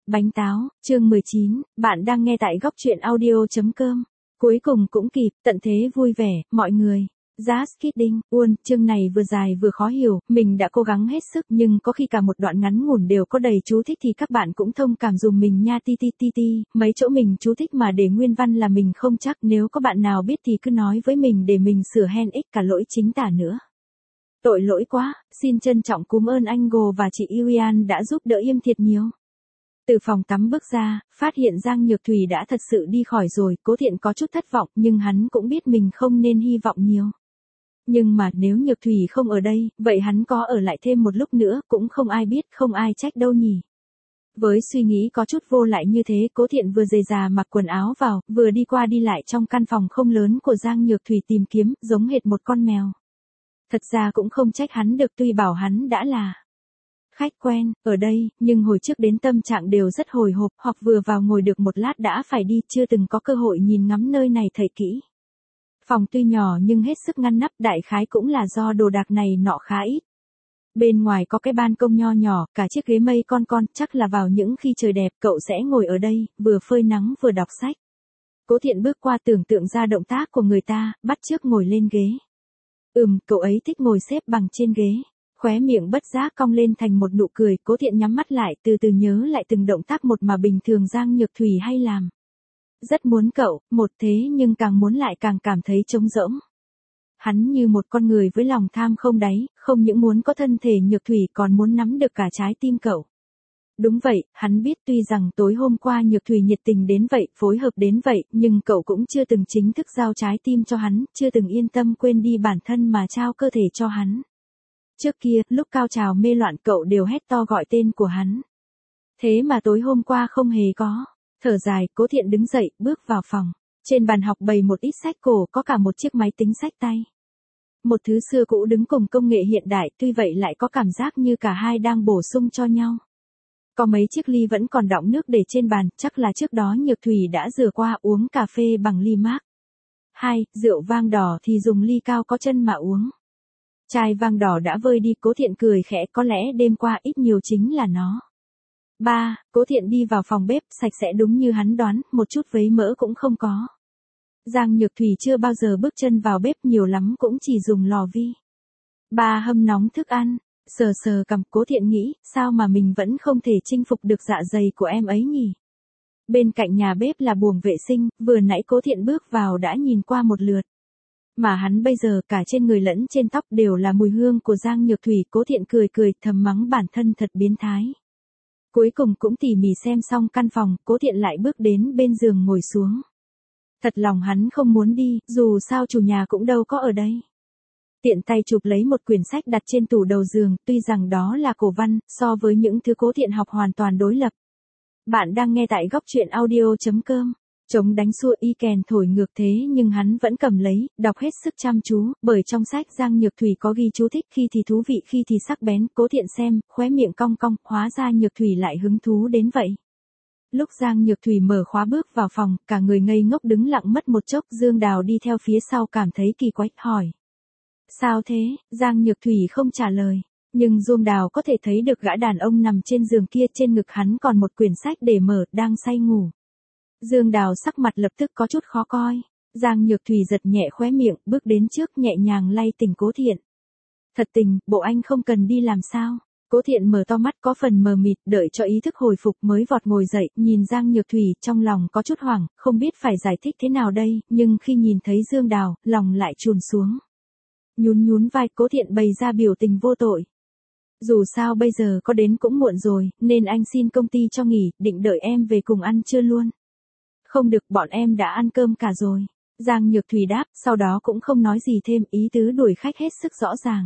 Bánh táo, chương 19, bạn đang nghe tại góc truyện audio.com. Cuối cùng cũng kịp, tận thế vui vẻ, mọi người. Just kidding, chương này vừa dài vừa khó hiểu, mình đã cố gắng hết sức nhưng có khi cả một đoạn ngắn ngủn đều có đầy chú thích thì các bạn cũng thông cảm dùm mình nha mấy chỗ mình chú thích mà để nguyên văn là mình không chắc, nếu có bạn nào biết thì cứ nói với mình để mình sửa hen ích cả lỗi chính tả nữa. Tội lỗi quá, xin trân trọng cúm ơn anh Gồ và chị Irian đã giúp đỡ Yêm thiệt nhiều. Từ phòng tắm bước ra, phát hiện Giang Nhược Thủy đã thật sự đi khỏi rồi, Cố Thiện có chút thất vọng nhưng hắn cũng biết mình không nên hy vọng nhiều. Nhưng mà nếu Nhược Thủy không ở đây, vậy hắn có ở lại thêm một lúc nữa cũng không ai biết, không ai trách đâu nhỉ. Với suy nghĩ có chút vô lại như thế, Cố Thiện vừa dề già mặc quần áo vào, vừa đi qua đi lại trong căn phòng không lớn của Giang Nhược Thủy tìm kiếm, giống hệt một con mèo. Thật ra cũng không trách hắn được, tuy bảo hắn đã là khách quen ở đây, nhưng hồi trước đến tâm trạng đều rất hồi hộp, hoặc vừa vào ngồi được một lát đã phải đi, chưa từng có cơ hội nhìn ngắm nơi này thật kỹ. Phòng tuy nhỏ nhưng hết sức ngăn nắp, đại khái cũng là do đồ đạc này nọ khá ít. Bên ngoài có cái ban công nho nhỏ, cả chiếc ghế mây con, chắc là vào những khi trời đẹp cậu sẽ ngồi ở đây, vừa phơi nắng vừa đọc sách. Cố Thiện bước qua tưởng tượng ra động tác của người ta, bắt chước ngồi lên ghế. Cậu ấy thích ngồi xếp bằng trên ghế. Khóe miệng bất giác cong lên thành một nụ cười, Cố Thiện nhắm mắt lại, từ từ nhớ lại từng động tác một mà bình thường Giang Nhược Thủy hay làm. Rất muốn cậu, một thế nhưng càng muốn lại càng cảm thấy trống rỗng. Hắn như một con người với lòng tham không đáy, không những muốn có thân thể Nhược Thủy còn muốn nắm được cả trái tim cậu. Đúng vậy, hắn biết tuy rằng tối hôm qua Nhược Thủy nhiệt tình đến vậy, phối hợp đến vậy, nhưng cậu cũng chưa từng chính thức giao trái tim cho hắn, chưa từng yên tâm quên đi bản thân mà trao cơ thể cho hắn. Trước kia, lúc cao trào mê loạn cậu đều hét to gọi tên của hắn. Thế mà tối hôm qua không hề có. Thở dài, Cố Thiện đứng dậy, bước vào phòng. Trên bàn học bày một ít sách cổ, có cả một chiếc máy tính xách tay. Một thứ xưa cũ đứng cùng công nghệ hiện đại, tuy vậy lại có cảm giác như cả hai đang bổ sung cho nhau. Có mấy chiếc ly vẫn còn đọng nước để trên bàn, chắc là trước đó Nhược Thủy đã rửa qua, uống cà phê bằng ly mác. 2. Rượu vang đỏ thì dùng ly cao có chân mà uống. Chai vang đỏ đã vơi đi, Cố Thiện cười khẽ, có lẽ đêm qua ít nhiều chính là nó. 3. Cố Thiện đi vào phòng bếp, sạch sẽ đúng như hắn đoán, một chút vấy mỡ cũng không có. Giang Nhược Thủy chưa bao giờ bước chân vào bếp, nhiều lắm cũng chỉ dùng lò vi. 3. Hâm nóng thức ăn. Sờ cằm, Cố Thiện nghĩ, sao mà mình vẫn không thể chinh phục được dạ dày của em ấy nhỉ? Bên cạnh nhà bếp là buồng vệ sinh, vừa nãy Cố Thiện bước vào đã nhìn qua một lượt. Mà hắn bây giờ cả trên người lẫn trên tóc đều là mùi hương của Giang Nhược Thủy, Cố Thiện cười thầm mắng bản thân thật biến thái. Cuối cùng cũng tỉ mỉ xem xong căn phòng, Cố Thiện lại bước đến bên giường ngồi xuống. Thật lòng hắn không muốn đi, dù sao chủ nhà cũng đâu có ở đây. Tiện tay chụp lấy một quyển sách đặt trên tủ đầu giường, tuy rằng đó là cổ văn, so với những thứ Cố Thiện học hoàn toàn đối lập. Bạn đang nghe tại góc truyện audio.com. Trống đánh xua y kèn thổi ngược thế nhưng hắn vẫn cầm lấy, đọc hết sức chăm chú, bởi trong sách Giang Nhược Thủy có ghi chú thích, khi thì thú vị khi thì sắc bén. Cố Thiện xem, khóe miệng cong, hóa ra Nhược Thủy lại hứng thú đến vậy. Lúc Giang Nhược Thủy mở khóa bước vào phòng, cả người ngây ngốc đứng lặng mất một chốc, Dương Đào đi theo phía sau cảm thấy kỳ quái, hỏi. Sao thế? Giang Nhược Thủy không trả lời. Nhưng Dương Đào có thể thấy được gã đàn ông nằm trên giường kia, trên ngực hắn còn một quyển sách để mở, đang say ngủ. Dương Đào sắc mặt lập tức có chút khó coi. Giang Nhược Thủy giật nhẹ khóe miệng, bước đến trước nhẹ nhàng lay tỉnh Cố Thiện. Thật tình, bộ anh không cần đi làm sao? Cố Thiện mở to mắt có phần mờ mịt, đợi cho ý thức hồi phục mới vọt ngồi dậy, nhìn Giang Nhược Thủy, trong lòng có chút hoảng, không biết phải giải thích thế nào đây, nhưng khi nhìn thấy Dương Đào, lòng lại chùn xuống. Nhún vai, Cố Thiện bày ra biểu tình vô tội. Dù sao bây giờ có đến cũng muộn rồi, nên anh xin công ty cho nghỉ, định đợi em về cùng ăn trưa luôn. Không được, bọn em đã ăn cơm cả rồi. Giang Nhược Thủy đáp, sau đó cũng không nói gì thêm, ý tứ đuổi khách hết sức rõ ràng.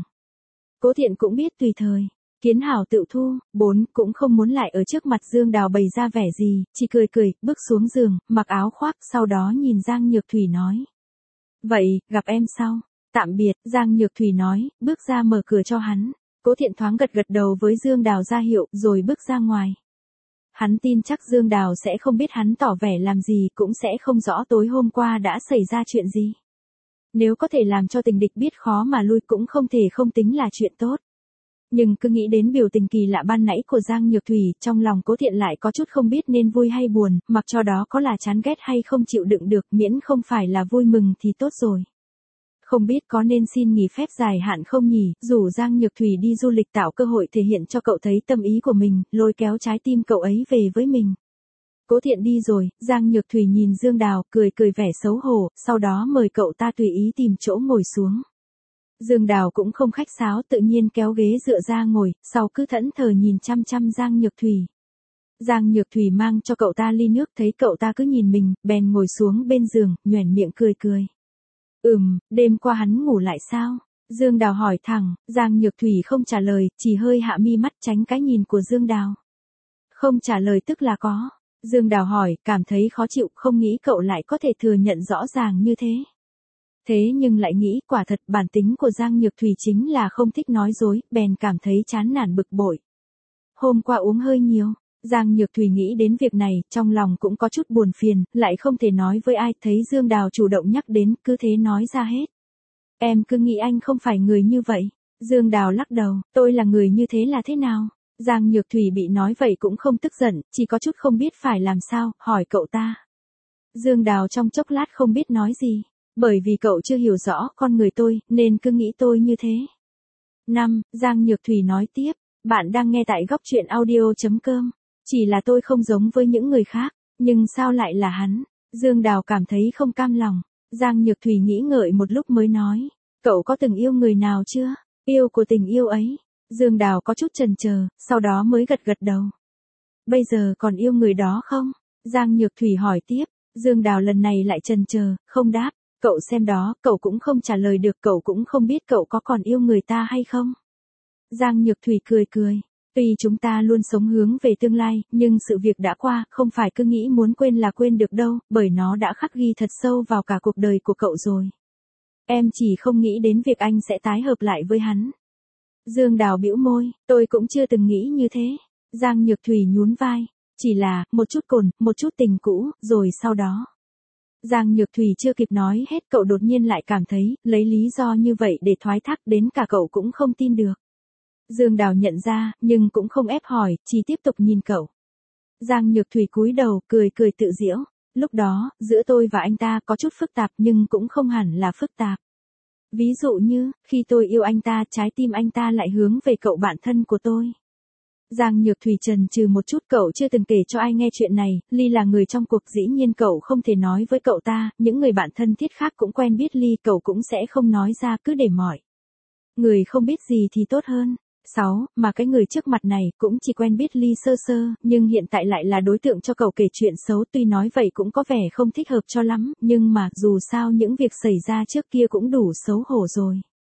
Cố Thiện cũng biết tùy thời. Kiến hảo tự thu. 4. Cũng không muốn lại ở trước mặt Dương Đào bày ra vẻ gì, chỉ cười, bước xuống giường, mặc áo khoác, sau đó nhìn Giang Nhược Thủy nói. Vậy, gặp em sau. Tạm biệt, Giang Nhược Thủy nói, bước ra mở cửa cho hắn. Cố Thiện thoáng gật đầu với Dương Đào ra hiệu, rồi bước ra ngoài. Hắn tin chắc Dương Đào sẽ không biết hắn tỏ vẻ làm gì, cũng sẽ không rõ tối hôm qua đã xảy ra chuyện gì. Nếu có thể làm cho tình địch biết khó mà lui cũng không thể không tính là chuyện tốt. Nhưng cứ nghĩ đến biểu tình kỳ lạ ban nãy của Giang Nhược Thủy, trong lòng Cố Thiện lại có chút không biết nên vui hay buồn, mặc cho đó có là chán ghét hay không chịu đựng được, miễn không phải là vui mừng thì tốt rồi. Không biết có nên xin nghỉ phép dài hạn không nhỉ, rủ Giang Nhược Thủy đi du lịch tạo cơ hội thể hiện cho cậu thấy tâm ý của mình, lôi kéo trái tim cậu ấy về với mình. Cố Thiện đi rồi, Giang Nhược Thủy nhìn Dương Đào, cười cười vẻ xấu hổ, sau đó mời cậu ta tùy ý tìm chỗ ngồi xuống. Dương Đào cũng không khách sáo, tự nhiên kéo ghế dựa ra ngồi, sau cứ thẫn thờ nhìn chăm chăm Giang Nhược Thủy. Giang Nhược Thủy mang cho cậu ta ly nước, thấy cậu ta cứ nhìn mình, bèn ngồi xuống bên giường, nhoẻn miệng cười cười. Đêm qua hắn ngủ lại sao? Dương Đào hỏi thẳng, Giang Nhược Thủy không trả lời, chỉ hơi hạ mi mắt tránh cái nhìn của Dương Đào. Không trả lời tức là có. Dương Đào hỏi, cảm thấy khó chịu, không nghĩ cậu lại có thể thừa nhận rõ ràng như thế. Thế nhưng lại nghĩ, quả thật bản tính của Giang Nhược Thủy chính là không thích nói dối, bèn cảm thấy chán nản bực bội. Hôm qua uống hơi nhiều. Giang Nhược Thủy nghĩ đến việc này, trong lòng cũng có chút buồn phiền, lại không thể nói với ai, thấy Dương Đào chủ động nhắc đến, cứ thế nói ra hết. Em cứ nghĩ anh không phải người như vậy. Dương Đào lắc đầu, tôi là người như thế là thế nào? Giang Nhược Thủy bị nói vậy cũng không tức giận, chỉ có chút không biết phải làm sao, hỏi cậu ta. Dương Đào trong chốc lát không biết nói gì, bởi vì cậu chưa hiểu rõ con người tôi, nên cứ nghĩ tôi như thế. Giang Nhược Thủy nói tiếp, bạn đang nghe tại góc truyện audio.com. Chỉ là tôi không giống với những người khác, nhưng sao lại là hắn? Dương Đào cảm thấy không cam lòng. Giang Nhược Thủy nghĩ ngợi một lúc mới nói, cậu có từng yêu người nào chưa? Yêu của tình yêu ấy. Dương Đào có chút chần chờ, sau đó mới gật gật đầu. Bây giờ còn yêu người đó không? Giang Nhược Thủy hỏi tiếp. Dương Đào lần này lại chần chờ, không đáp. Cậu xem đó, cậu cũng không trả lời được, cậu cũng không biết cậu có còn yêu người ta hay không? Giang Nhược Thủy cười cười. Tuy chúng ta luôn sống hướng về tương lai, nhưng sự việc đã qua, không phải cứ nghĩ muốn quên là quên được đâu, bởi nó đã khắc ghi thật sâu vào cả cuộc đời của cậu rồi. Em chỉ không nghĩ đến việc anh sẽ tái hợp lại với hắn. Dương Đào bĩu môi, tôi cũng chưa từng nghĩ như thế. Giang Nhược Thủy nhún vai, chỉ là, một chút cồn, một chút tình cũ, rồi sau đó. Giang Nhược Thủy chưa kịp nói hết, cậu đột nhiên lại cảm thấy, lấy lý do như vậy để thoái thác đến cả cậu cũng không tin được. Dương Đào nhận ra, nhưng cũng không ép hỏi, chỉ tiếp tục nhìn cậu. Giang Nhược Thủy cúi đầu, cười cười tự giễu. Lúc đó, giữa tôi và anh ta có chút phức tạp nhưng cũng không hẳn là phức tạp. Ví dụ như, khi tôi yêu anh ta, trái tim anh ta lại hướng về cậu bạn thân của tôi. Giang Nhược Thủy chần chừ một chút, cậu chưa từng kể cho ai nghe chuyện này, Ly là người trong cuộc, dĩ nhiên cậu không thể nói với cậu ta, những người bạn thân thiết khác cũng quen biết Ly, cậu cũng sẽ không nói ra, cứ để mọi người không biết gì thì tốt hơn. Mà cái người trước mặt này cũng chỉ quen biết Ly sơ sơ, nhưng hiện tại lại là đối tượng cho cậu kể chuyện xấu, tuy nói vậy cũng có vẻ không thích hợp cho lắm, nhưng mà dù sao những việc xảy ra trước kia cũng đủ xấu hổ rồi.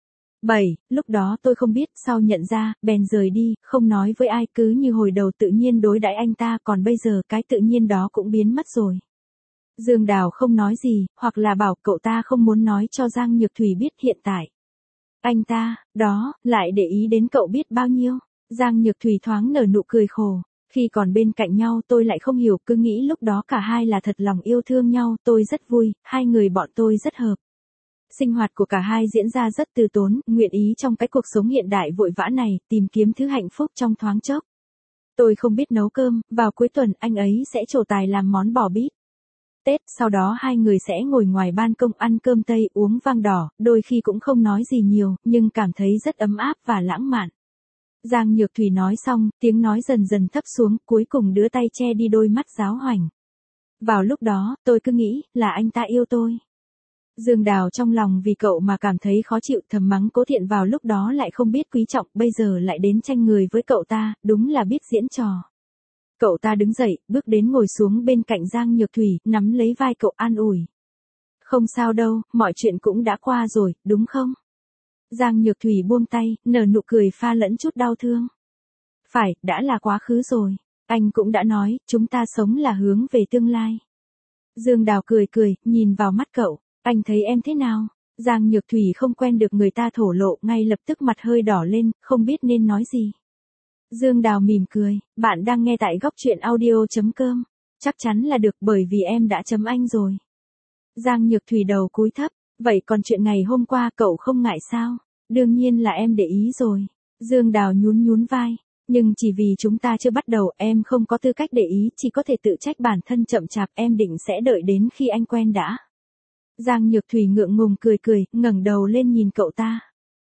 Lúc đó tôi không biết, sau nhận ra, bèn rời đi, không nói với ai, cứ như hồi đầu tự nhiên đối đãi anh ta, còn bây giờ cái tự nhiên đó cũng biến mất rồi. Dương Đào không nói gì, hoặc là bảo cậu ta không muốn nói cho Giang Nhược Thủy biết hiện tại. Anh ta, đó, lại để ý đến cậu biết bao nhiêu. Giang Nhược Thủy thoáng nở nụ cười khổ. Khi còn bên cạnh nhau tôi lại không hiểu, cứ nghĩ lúc đó cả hai là thật lòng yêu thương nhau, tôi rất vui, hai người bọn tôi rất hợp. Sinh hoạt của cả hai diễn ra rất từ tốn, nguyện ý trong cái cuộc sống hiện đại vội vã này, tìm kiếm thứ hạnh phúc trong thoáng chốc. Tôi không biết nấu cơm, vào cuối tuần anh ấy sẽ trổ tài làm món bò bít tết, sau đó hai người sẽ ngồi ngoài ban công ăn cơm tây, uống vang đỏ, đôi khi cũng không nói gì nhiều, nhưng cảm thấy rất ấm áp và lãng mạn. Giang Nhược Thủy nói xong, tiếng nói dần dần thấp xuống, cuối cùng đưa tay che đi đôi mắt giáo hoành. Vào lúc đó, tôi cứ nghĩ, là anh ta yêu tôi. Dương Đào trong lòng vì cậu mà cảm thấy khó chịu, thầm mắng Cố Thiện vào lúc đó lại không biết quý trọng, bây giờ lại đến tranh người với cậu ta, đúng là biết diễn trò. Cậu ta đứng dậy, bước đến ngồi xuống bên cạnh Giang Nhược Thủy, nắm lấy vai cậu an ủi. Không sao đâu, mọi chuyện cũng đã qua rồi, đúng không? Giang Nhược Thủy buông tay, nở nụ cười pha lẫn chút đau thương. Phải, đã là quá khứ rồi. Anh cũng đã nói, chúng ta sống là hướng về tương lai. Dương Đào cười cười, nhìn vào mắt cậu. Anh thấy em thế nào? Giang Nhược Thủy không quen được người ta thổ lộ, ngay lập tức mặt hơi đỏ lên, không biết nên nói gì. Dương Đào mỉm cười, bạn đang nghe tại góc truyện audio.com. Chắc chắn là được, bởi vì em đã chấm anh rồi. Giang Nhược Thủy đầu cúi thấp, vậy còn chuyện ngày hôm qua cậu không ngại sao? Đương nhiên là em để ý rồi. Dương Đào nhún nhún vai. Nhưng chỉ vì chúng ta chưa bắt đầu, em không có tư cách để ý, chỉ có thể tự trách bản thân chậm chạp, em định sẽ đợi đến khi anh quen đã. Giang Nhược Thủy ngượng ngùng cười cười, ngẩng đầu lên nhìn cậu ta.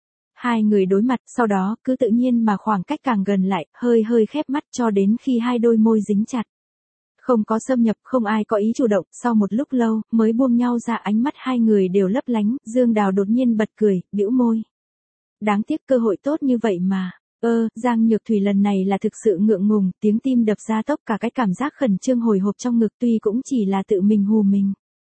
Hai người đối mặt, sau đó, cứ tự nhiên mà khoảng cách càng gần lại, hơi hơi khép mắt cho đến khi hai đôi môi dính chặt. Không có xâm nhập, không ai có ý chủ động, sau một lúc lâu, mới buông nhau ra, ánh mắt hai người đều lấp lánh, Dương Đào đột nhiên bật cười, bĩu môi. Đáng tiếc cơ hội tốt như vậy mà. Giang Nhược Thủy lần này là thực sự ngượng ngùng, tiếng tim đập ra tốc, cả cái cảm giác khẩn trương hồi hộp trong ngực, tuy cũng chỉ là tự mình hù mình.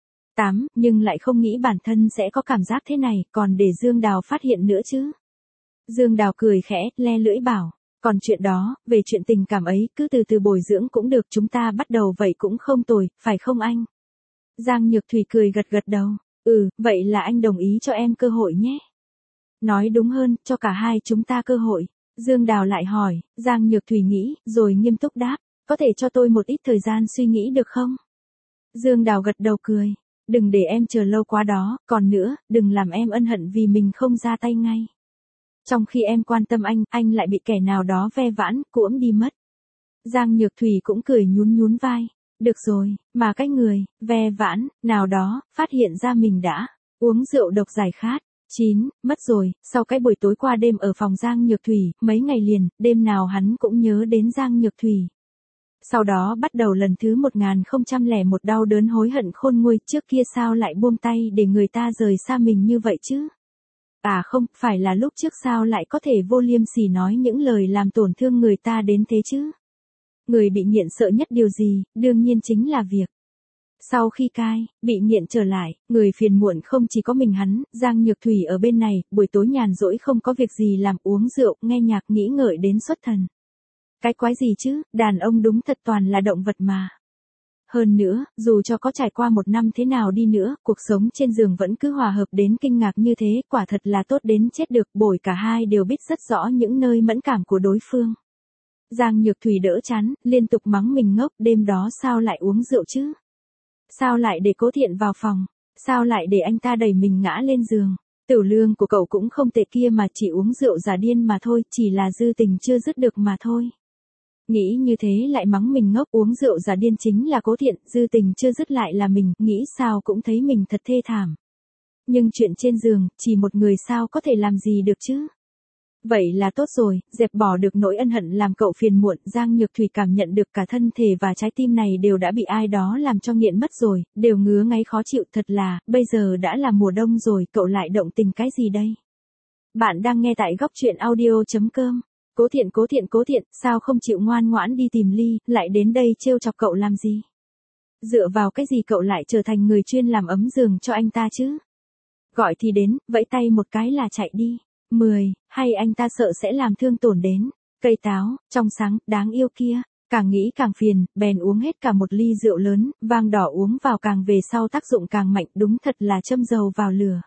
Nhưng lại không nghĩ bản thân sẽ có cảm giác thế này, còn để Dương Đào phát hiện nữa chứ. Dương Đào cười khẽ, le lưỡi bảo, còn chuyện đó, về chuyện tình cảm ấy, cứ từ từ bồi dưỡng cũng được, chúng ta bắt đầu vậy cũng không tồi, phải không anh? Giang Nhược Thủy cười gật gật đầu, vậy là anh đồng ý cho em cơ hội nhé. Nói đúng hơn, cho cả hai chúng ta cơ hội. Dương Đào lại hỏi, Giang Nhược Thủy nghĩ, rồi nghiêm túc đáp, có thể cho tôi một ít thời gian suy nghĩ được không? Dương Đào gật đầu cười, đừng để em chờ lâu quá đó, còn nữa, đừng làm em ân hận vì mình không ra tay ngay. Trong khi em quan tâm anh lại bị kẻ nào đó ve vãn, cuỗm đi mất. Giang Nhược Thủy cũng cười nhún nhún vai, được rồi, mà cái người, ve vãn, nào đó, phát hiện ra mình đã uống rượu độc giải khát. Mất rồi, sau cái buổi tối qua đêm ở phòng Giang Nhược Thủy, mấy ngày liền, đêm nào hắn cũng nhớ đến Giang Nhược Thủy. Sau đó bắt đầu lần thứ 1001 đau đớn hối hận khôn nguôi, trước kia sao lại buông tay để người ta rời xa mình như vậy chứ? Không, phải là lúc trước sao lại có thể vô liêm sỉ nói những lời làm tổn thương người ta đến thế chứ? Người bị nghiện sợ nhất điều gì, đương nhiên chính là việc. Sau khi bị nghiện trở lại, người phiền muộn không chỉ có mình hắn, Giang Nhược Thủy ở bên này, buổi tối nhàn rỗi không có việc gì làm, uống rượu, nghe nhạc, nghĩ ngợi đến xuất thần. Cái quái gì chứ, đàn ông đúng thật toàn là động vật mà. Hơn nữa, dù cho có trải qua 1 năm thế nào đi nữa, cuộc sống trên giường vẫn cứ hòa hợp đến kinh ngạc như thế, quả thật là tốt đến chết được, bởi cả hai đều biết rất rõ những nơi mẫn cảm của đối phương. Giang Nhược Thủy đỡ chán, liên tục mắng mình ngốc, đêm đó sao lại uống rượu chứ? Sao lại để Cố Thiện vào phòng? Sao lại để anh ta đẩy mình ngã lên giường? Tiểu lương của cậu cũng không tệ kia mà, chỉ uống rượu giả điên mà thôi, chỉ là dư tình chưa dứt được mà thôi. Nghĩ như thế lại mắng mình ngốc, uống rượu giả điên chính là Cố Thiện, dư tình chưa dứt lại là mình, nghĩ sao cũng thấy mình thật thê thảm. Nhưng chuyện trên giường, chỉ một người sao có thể làm gì được chứ? Vậy là tốt rồi, dẹp bỏ được nỗi ân hận làm cậu phiền muộn, Giang Nhược Thủy cảm nhận được cả thân thể và trái tim này đều đã bị ai đó làm cho nghiện mất rồi, đều ngứa ngáy khó chịu, thật là, bây giờ đã là mùa đông rồi, cậu lại động tình cái gì đây? Bạn đang nghe tại góc truyện audio.com. Cố Thiện, sao không chịu ngoan ngoãn đi tìm Ly, lại đến đây trêu chọc cậu làm gì? Dựa vào cái gì cậu lại trở thành người chuyên làm ấm giường cho anh ta chứ? Gọi thì đến, vẫy tay một cái là chạy đi. Hay anh ta sợ sẽ làm thương tổn đến cây táo, trong sáng, đáng yêu kia. Càng nghĩ càng phiền, bèn uống hết cả một ly rượu lớn, vang đỏ uống vào càng về sau tác dụng càng mạnh, đúng thật là châm dầu vào lửa.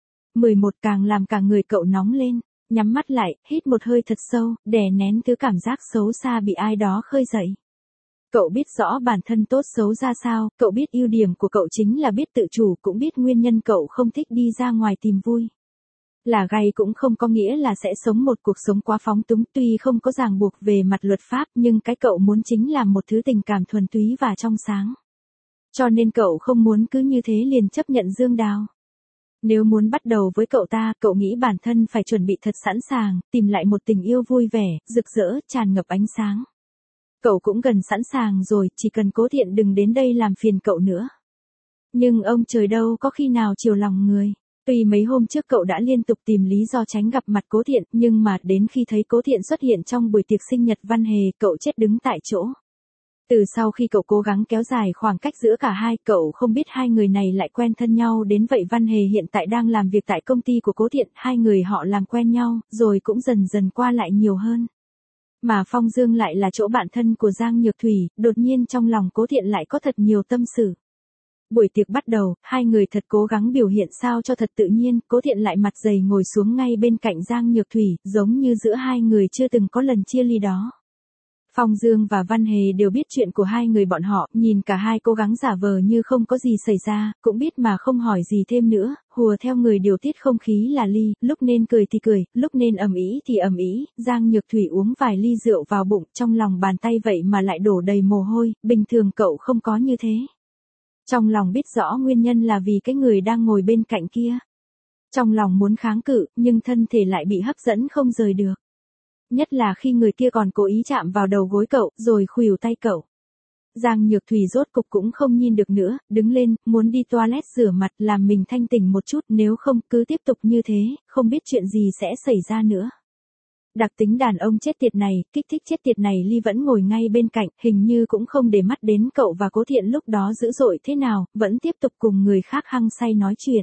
11 càng làm cả người cậu nóng lên, nhắm mắt lại, hít một hơi thật sâu, đè nén thứ cảm giác xấu xa bị ai đó khơi dậy. Cậu biết rõ bản thân tốt xấu ra sao, cậu biết ưu điểm của cậu chính là biết tự chủ, cũng biết nguyên nhân cậu không thích đi ra ngoài tìm vui. Là gay cũng không có nghĩa là sẽ sống một cuộc sống quá phóng túng, tuy không có ràng buộc về mặt luật pháp, nhưng cái cậu muốn chính là một thứ tình cảm thuần túy và trong sáng. Cho nên cậu không muốn cứ như thế liền chấp nhận Dương Đào. Nếu muốn bắt đầu với cậu ta, cậu nghĩ bản thân phải chuẩn bị thật sẵn sàng, tìm lại một tình yêu vui vẻ, rực rỡ, tràn ngập ánh sáng. Cậu cũng gần sẵn sàng rồi, chỉ cần Cố Thiện đừng đến đây làm phiền cậu nữa. Nhưng ông trời đâu có khi nào chiều lòng người. Tuy mấy hôm trước cậu đã liên tục tìm lý do tránh gặp mặt Cố Thiện, nhưng mà đến khi thấy Cố Thiện xuất hiện trong buổi tiệc sinh nhật Văn Hề, cậu chết đứng tại chỗ. Từ sau khi cậu cố gắng kéo dài khoảng cách giữa cả hai, cậu không biết hai người này lại quen thân nhau đến vậy. Văn Hề hiện tại đang làm việc tại công ty của Cố Thiện, hai người họ làm quen nhau, rồi cũng dần dần qua lại nhiều hơn. Mà Phong Dương lại là chỗ bạn thân của Giang Nhược Thủy, đột nhiên trong lòng Cố Thiện lại có thật nhiều tâm sự. Buổi tiệc bắt đầu, hai người thật cố gắng biểu hiện sao cho thật tự nhiên, Cố Thiện lại mặt dày ngồi xuống ngay bên cạnh Giang Nhược Thủy, giống như giữa hai người chưa từng có lần chia ly đó. Phong Dương và Văn Hề đều biết chuyện của hai người bọn họ, nhìn cả hai cố gắng giả vờ như không có gì xảy ra, cũng biết mà không hỏi gì thêm nữa, hùa theo người điều tiết không khí là Ly, lúc nên cười thì cười, lúc nên ầm ĩ thì ầm ĩ. Giang Nhược Thủy uống vài ly rượu vào bụng, trong lòng bàn tay vậy mà lại đổ đầy mồ hôi, bình thường cậu không có như thế. Trong lòng biết rõ nguyên nhân là vì cái người đang ngồi bên cạnh kia. Trong lòng muốn kháng cự, nhưng thân thể lại bị hấp dẫn không rời được. Nhất là khi người kia còn cố ý chạm vào đầu gối cậu, rồi khuỷu tay cậu. Giang Nhược Thủy rốt cục cũng không nhìn được nữa, đứng lên, muốn đi toilet rửa mặt làm mình thanh tỉnh một chút, nếu không cứ tiếp tục như thế, không biết chuyện gì sẽ xảy ra nữa. Đặc tính đàn ông chết tiệt này, kích thích chết tiệt này Ly vẫn ngồi ngay bên cạnh, hình như cũng không để mắt đến cậu và Cố Thiện lúc đó dữ dội thế nào, vẫn tiếp tục cùng người khác hăng say nói chuyện.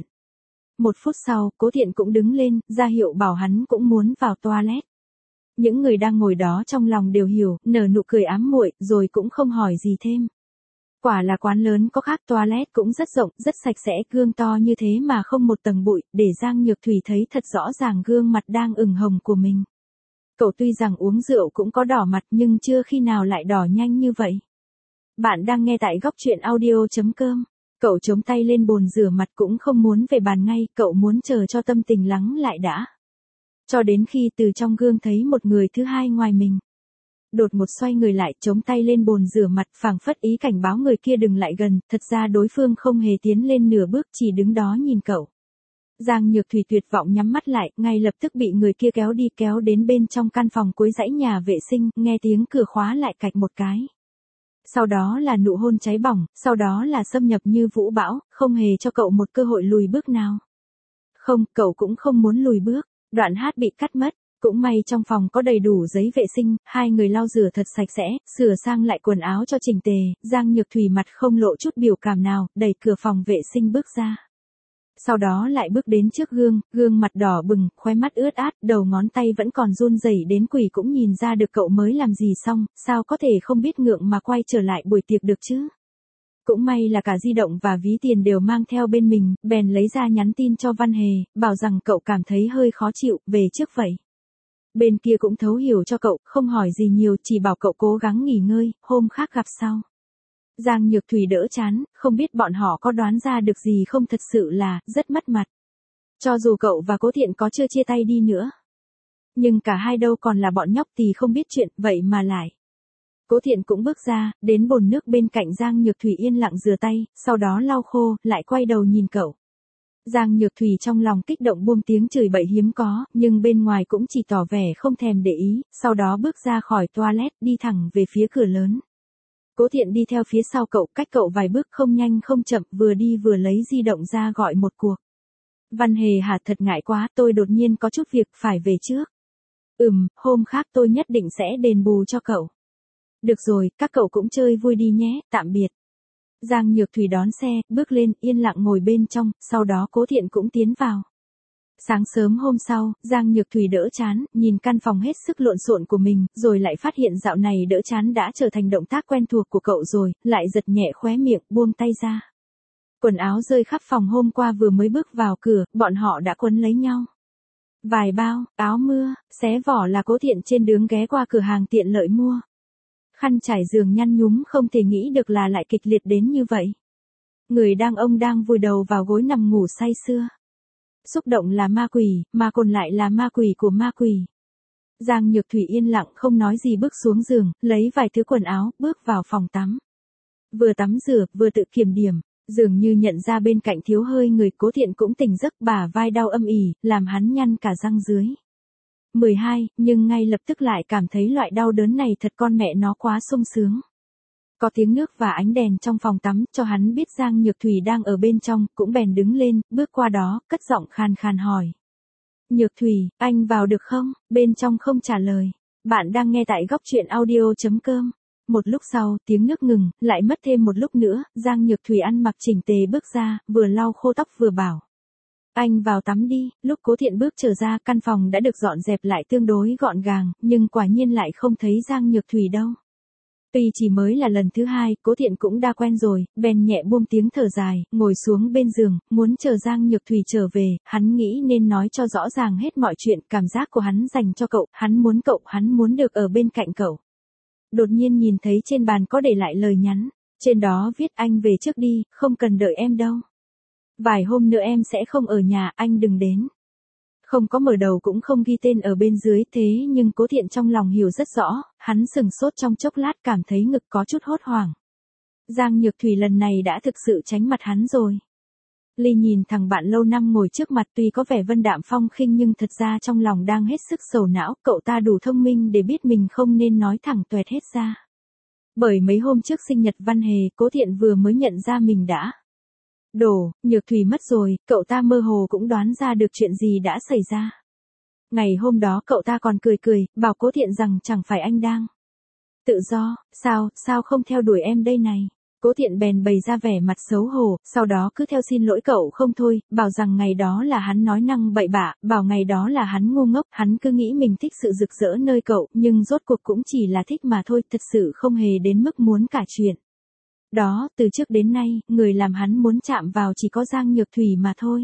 1 phút sau, Cố Thiện cũng đứng lên, ra hiệu bảo hắn cũng muốn vào toilet. Những người đang ngồi đó trong lòng đều hiểu, nở nụ cười ám muội, rồi cũng không hỏi gì thêm. Quả là quán lớn có khác, toilet cũng rất rộng, rất sạch sẽ, gương to như thế mà không một tầng bụi, để Giang Nhược Thủy thấy thật rõ ràng gương mặt đang ửng hồng của mình. Cậu tuy rằng uống rượu cũng có đỏ mặt nhưng chưa khi nào lại đỏ nhanh như vậy. Bạn đang nghe tại góc truyện audio.com. Cậu chống tay lên bồn rửa mặt cũng không muốn về bàn ngay, cậu muốn chờ cho tâm tình lắng lại đã. Cho đến khi từ trong gương thấy một người thứ hai ngoài mình. Đột ngột xoay người lại, chống tay lên bồn rửa mặt, phảng phất ý cảnh báo người kia đừng lại gần, thật ra đối phương không hề tiến lên nửa bước, chỉ đứng đó nhìn cậu. Giang Nhược Thủy tuyệt vọng nhắm mắt lại, ngay lập tức bị người kia kéo đi, kéo đến bên trong căn phòng cuối dãy nhà vệ sinh, nghe tiếng cửa khóa lại cạch một cái. Sau đó là nụ hôn cháy bỏng, sau đó là xâm nhập như vũ bão, không hề cho cậu một cơ hội lùi bước nào. Không, cậu cũng không muốn lùi bước. Đoạn hát bị cắt mất, cũng may trong phòng có đầy đủ giấy vệ sinh, hai người lau rửa thật sạch sẽ, sửa sang lại quần áo cho chỉnh tề, Giang Nhược Thủy mặt không lộ chút biểu cảm nào, đẩy cửa phòng vệ sinh bước ra. Sau đó lại bước đến trước gương, gương mặt đỏ bừng, khóe mắt ướt át, đầu ngón tay vẫn còn run rẩy đến quỷ cũng nhìn ra được cậu mới làm gì xong, sao có thể không biết ngượng mà quay trở lại buổi tiệc được chứ. Cũng may là cả di động và ví tiền đều mang theo bên mình, bèn lấy ra nhắn tin cho Văn Hề, bảo rằng cậu cảm thấy hơi khó chịu, về trước vậy. Bên kia cũng thấu hiểu cho cậu, không hỏi gì nhiều, chỉ bảo cậu cố gắng nghỉ ngơi, hôm khác gặp sau. Giang Nhược Thủy đỡ chán, không biết bọn họ có đoán ra được gì không, thật sự là, rất mất mặt. Cho dù cậu và Cố Thiện có chưa chia tay đi nữa. Nhưng cả hai đâu còn là bọn nhóc thì không biết chuyện, vậy mà lại. Cố Thiện cũng bước ra, đến bồn nước bên cạnh Giang Nhược Thủy yên lặng rửa tay, sau đó lau khô, lại quay đầu nhìn cậu. Giang Nhược Thủy trong lòng kích động buông tiếng chửi bậy hiếm có, nhưng bên ngoài cũng chỉ tỏ vẻ không thèm để ý, sau đó bước ra khỏi toilet, đi thẳng về phía cửa lớn. Cố Thiện đi theo phía sau cậu, cách cậu vài bước không nhanh không chậm, vừa đi vừa lấy di động ra gọi một cuộc. Văn Hề hả, thật ngại quá, tôi đột nhiên có chút việc, phải về trước. Hôm khác tôi nhất định sẽ đền bù cho cậu. Được rồi, các cậu cũng chơi vui đi nhé, tạm biệt. Giang Nhược Thủy đón xe, bước lên, yên lặng ngồi bên trong, sau đó Cố Thiện cũng tiến vào. Sáng sớm hôm sau, Giang Nhược Thủy đỡ chán, nhìn căn phòng hết sức lộn xộn của mình, rồi lại phát hiện dạo này đỡ chán đã trở thành động tác quen thuộc của cậu rồi, lại giật nhẹ khóe miệng, buông tay ra. Quần áo rơi khắp phòng, hôm qua vừa mới bước vào cửa, bọn họ đã quấn lấy nhau. Vài bao, áo mưa, xé vỏ là Cố Thiện trên đường ghé qua cửa hàng tiện lợi mua. Khăn trải giường nhăn nhúm, không thể nghĩ được là lại kịch liệt đến như vậy. Người ông đang vùi đầu vào gối nằm ngủ say sưa. Xúc động là ma quỷ, mà còn lại là ma quỷ của ma quỷ. Giang Nhược Thủy yên lặng không nói gì, bước xuống giường, lấy vài thứ quần áo, bước vào phòng tắm. Vừa tắm rửa, vừa tự kiểm điểm, dường như nhận ra bên cạnh thiếu hơi người. Cố Thiện cũng tỉnh giấc, bả vai đau âm ỉ, làm hắn nhăn cả răng dưới. 12, nhưng ngay lập tức lại cảm thấy loại đau đớn này thật con mẹ nó quá sung sướng. Có tiếng nước và ánh đèn trong phòng tắm, cho hắn biết Giang Nhược Thủy đang ở bên trong, cũng bèn đứng lên, bước qua đó, cất giọng khàn khàn hỏi. Nhược Thủy, anh vào được không? Bên trong không trả lời. Bạn đang nghe tại góc truyện audio.com. Một lúc sau, tiếng nước ngừng, lại mất thêm một lúc nữa, Giang Nhược Thủy ăn mặc chỉnh tề bước ra, vừa lau khô tóc vừa bảo. Anh vào tắm đi. Lúc Cố Thiện bước trở ra, căn phòng đã được dọn dẹp lại tương đối gọn gàng, nhưng quả nhiên lại không thấy Giang Nhược Thủy đâu. Tuy chỉ mới là lần thứ hai, Cố Thiện cũng đã quen rồi, bèn nhẹ buông tiếng thở dài, ngồi xuống bên giường, muốn chờ Giang Nhược Thủy trở về, hắn nghĩ nên nói cho rõ ràng hết mọi chuyện, cảm giác của hắn dành cho cậu, hắn muốn được ở bên cạnh cậu. đột nhiên nhìn thấy trên bàn có để lại lời nhắn. Trên đó viết anh về trước đi, không cần đợi em đâu. Vài hôm nữa em sẽ không ở nhà, anh đừng đến. Không có mở đầu cũng không ghi tên ở bên dưới, thế nhưng Cố Thiện trong lòng hiểu rất rõ, hắn sừng sốt trong chốc lát cảm thấy ngực có chút hốt hoảng. Giang Nhược Thủy lần này đã thực sự tránh mặt hắn rồi. Ly nhìn thằng bạn lâu năm ngồi trước mặt tuy có vẻ vân đạm phong khinh nhưng thật ra trong lòng đang hết sức sầu não, cậu ta đủ thông minh để biết mình không nên nói thẳng toẹt hết ra. Bởi mấy hôm trước sinh nhật Văn Hề, Cố Thiện vừa mới nhận ra mình đã đổ, Nhược Thủy mất rồi, cậu ta mơ hồ cũng đoán ra được chuyện gì đã xảy ra. Ngày hôm đó cậu ta còn cười cười, bảo Cố Thiện rằng chẳng phải anh đang tự do, sao không theo đuổi em đây này. Cố Thiện bèn bày ra vẻ mặt xấu hổ, sau đó cứ theo xin lỗi cậu không thôi, bảo rằng ngày đó là hắn nói năng bậy bạ, bảo ngày đó là hắn ngu ngốc, hắn cứ nghĩ mình thích sự rực rỡ nơi cậu, nhưng rốt cuộc cũng chỉ là thích mà thôi, thật sự không hề đến mức muốn cả chuyện. Đó, từ trước đến nay, người làm hắn muốn chạm vào chỉ có Giang Nhược Thủy mà thôi.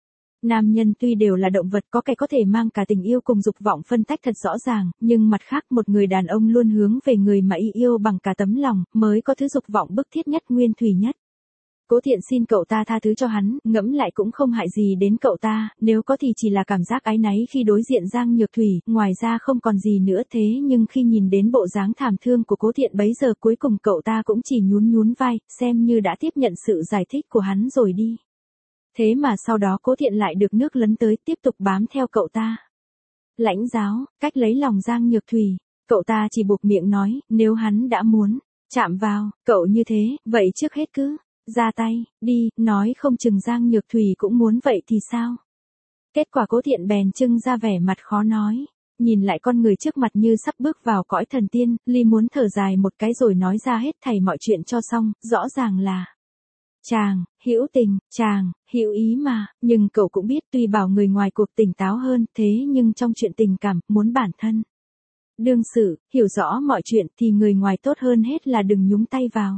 Nam nhân tuy đều là động vật có kẻ có thể mang cả tình yêu cùng dục vọng phân tách thật rõ ràng, nhưng mặt khác một người đàn ông luôn hướng về người mà y yêu bằng cả tấm lòng, mới có thứ dục vọng bức thiết nhất nguyên thủy nhất. Cố Thiện xin cậu ta tha thứ cho hắn, ngẫm lại cũng không hại gì đến cậu ta, nếu có thì chỉ là cảm giác áy náy khi đối diện Giang Nhược Thủy, ngoài ra không còn gì nữa thế nhưng khi nhìn đến bộ dáng thảm thương của Cố Thiện bấy giờ cuối cùng cậu ta cũng chỉ nhún vai, xem như đã tiếp nhận sự giải thích của hắn rồi đi. Thế mà sau đó Cố Thiện lại được nước lấn tới tiếp tục bám theo cậu ta. Lãnh giáo, cách lấy lòng Giang Nhược Thủy, cậu ta chỉ buộc miệng nói, nếu hắn đã muốn chạm vào cậu như thế, vậy trước hết cứ ra tay đi, nói không chừng Giang Nhược Thủy cũng muốn vậy thì sao. Kết quả Cố Thiện bèn trưng ra vẻ mặt khó nói. Nhìn lại con người trước mặt như sắp bước vào cõi thần tiên, Ly muốn thở dài một cái rồi nói ra hết thảy mọi chuyện cho xong, rõ ràng là chàng, hữu tình, chàng, hữu ý mà, nhưng cậu cũng biết tuy bảo người ngoài cuộc tỉnh táo hơn, thế nhưng trong chuyện tình cảm, muốn bản thân đương sự, hiểu rõ mọi chuyện thì người ngoài tốt hơn hết là đừng nhúng tay vào.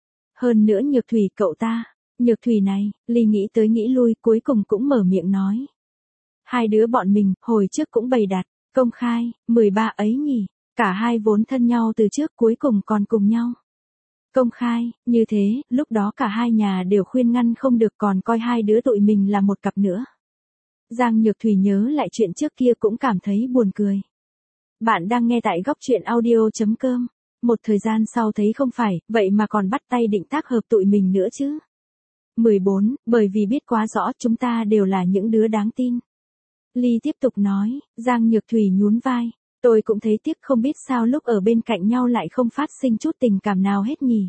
Hơn nữa Nhược Thủy cậu ta, Nhược Thủy này, Ly nghĩ tới nghĩ lui cuối cùng cũng mở miệng nói. Hai đứa bọn mình, hồi trước cũng bày đặt, công khai, 13 ấy nhỉ, cả hai vốn thân nhau từ trước cuối cùng còn cùng nhau. Công khai, như thế, lúc đó cả hai nhà đều khuyên ngăn không được còn coi hai đứa tụi mình là một cặp nữa. Giang Nhược Thủy nhớ lại chuyện trước kia cũng cảm thấy buồn cười. Bạn đang nghe tại góc truyện audio.com. Một thời gian sau thấy không phải, vậy mà còn bắt tay định tác hợp tụi mình nữa chứ. 14, bởi vì biết quá rõ chúng ta đều là những đứa đáng tin. Ly tiếp tục nói, Giang Nhược Thủy nhún vai. Tôi cũng thấy tiếc không biết sao lúc ở bên cạnh nhau lại không phát sinh chút tình cảm nào hết nhỉ.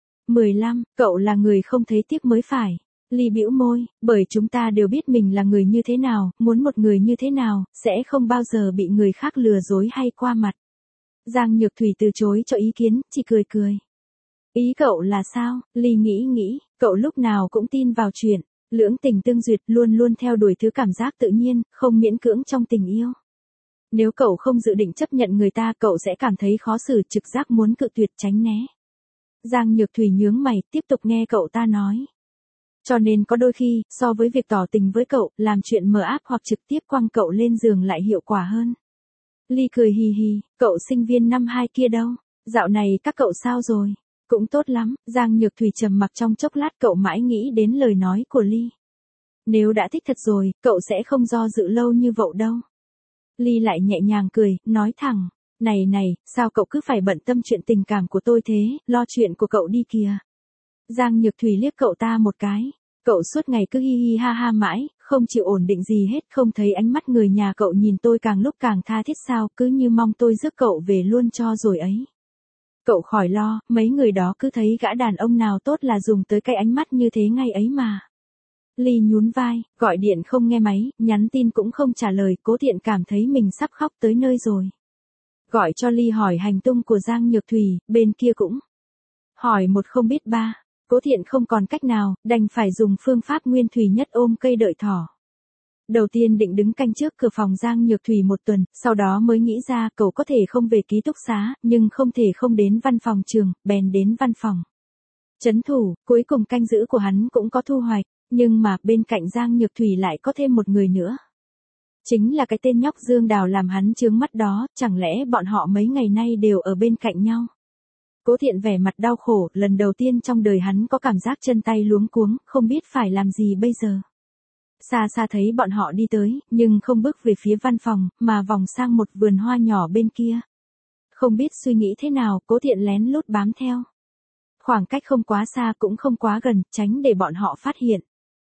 15, cậu là người không thấy tiếc mới phải. Ly bĩu môi, bởi chúng ta đều biết mình là người như thế nào, muốn một người như thế nào, sẽ không bao giờ bị người khác lừa dối hay qua mặt. Giang Nhược Thủy từ chối cho ý kiến, chỉ cười cười. Ý cậu là sao? Ly nghĩ, cậu lúc nào cũng tin vào chuyện lưỡng tình tương duyệt, luôn luôn theo đuổi thứ cảm giác tự nhiên, không miễn cưỡng trong tình yêu. Nếu cậu không dự định chấp nhận người ta, cậu sẽ cảm thấy khó xử, trực giác muốn cự tuyệt tránh né. Giang Nhược Thủy nhướng mày, tiếp tục nghe cậu ta nói. Cho nên có đôi khi, so với việc tỏ tình với cậu, làm chuyện mờ áp hoặc trực tiếp quăng cậu lên giường lại hiệu quả hơn. Ly cười hì hì, cậu sinh viên năm 2 kia đâu? Dạo này các cậu sao rồi? Cũng tốt lắm, Giang Nhược Thủy trầm mặc trong chốc lát cậu mãi nghĩ đến lời nói của Ly. Nếu đã thích thật rồi, cậu sẽ không do dự lâu như vậy đâu. Ly lại nhẹ nhàng cười, nói thẳng, này, sao cậu cứ phải bận tâm chuyện tình cảm của tôi thế, lo chuyện của cậu đi kìa. Giang Nhược Thủy liếc cậu ta một cái, cậu suốt ngày cứ hi hi ha ha mãi, không chịu ổn định gì hết, không thấy ánh mắt người nhà cậu nhìn tôi càng lúc càng tha thiết sao, cứ như mong tôi rước cậu về luôn cho rồi ấy. Cậu khỏi lo, mấy người đó cứ thấy gã đàn ông nào tốt là dùng tới cái ánh mắt như thế ngay ấy mà. Ly nhún vai, gọi điện không nghe máy, nhắn tin cũng không trả lời, Cố Thiện cảm thấy mình sắp khóc tới nơi rồi. Gọi cho Ly hỏi hành tung của Giang Nhược Thủy, bên kia cũng hỏi một không biết ba. Cố Thiện không còn cách nào, đành phải dùng phương pháp nguyên thủy nhất ôm cây đợi thỏ. Đầu tiên định đứng canh trước cửa phòng Giang Nhược Thủy một tuần, sau đó mới nghĩ ra cậu có thể không về ký túc xá, nhưng không thể không đến văn phòng trường, bèn đến văn phòng trấn thủ, cuối cùng canh giữ của hắn cũng có thu hoạch, nhưng mà bên cạnh Giang Nhược Thủy lại có thêm một người nữa. Chính là cái tên nhóc Dương Đào làm hắn chướng mắt đó, chẳng lẽ bọn họ mấy ngày nay đều ở bên cạnh nhau. Cố Thiện vẻ mặt đau khổ, lần đầu tiên trong đời hắn có cảm giác chân tay luống cuống, không biết phải làm gì bây giờ. Xa xa thấy bọn họ đi tới, nhưng không bước về phía văn phòng, mà vòng sang một vườn hoa nhỏ bên kia. Không biết suy nghĩ thế nào, Cố Thiện lén lút bám theo. Khoảng cách không quá xa cũng không quá gần, tránh để bọn họ phát hiện.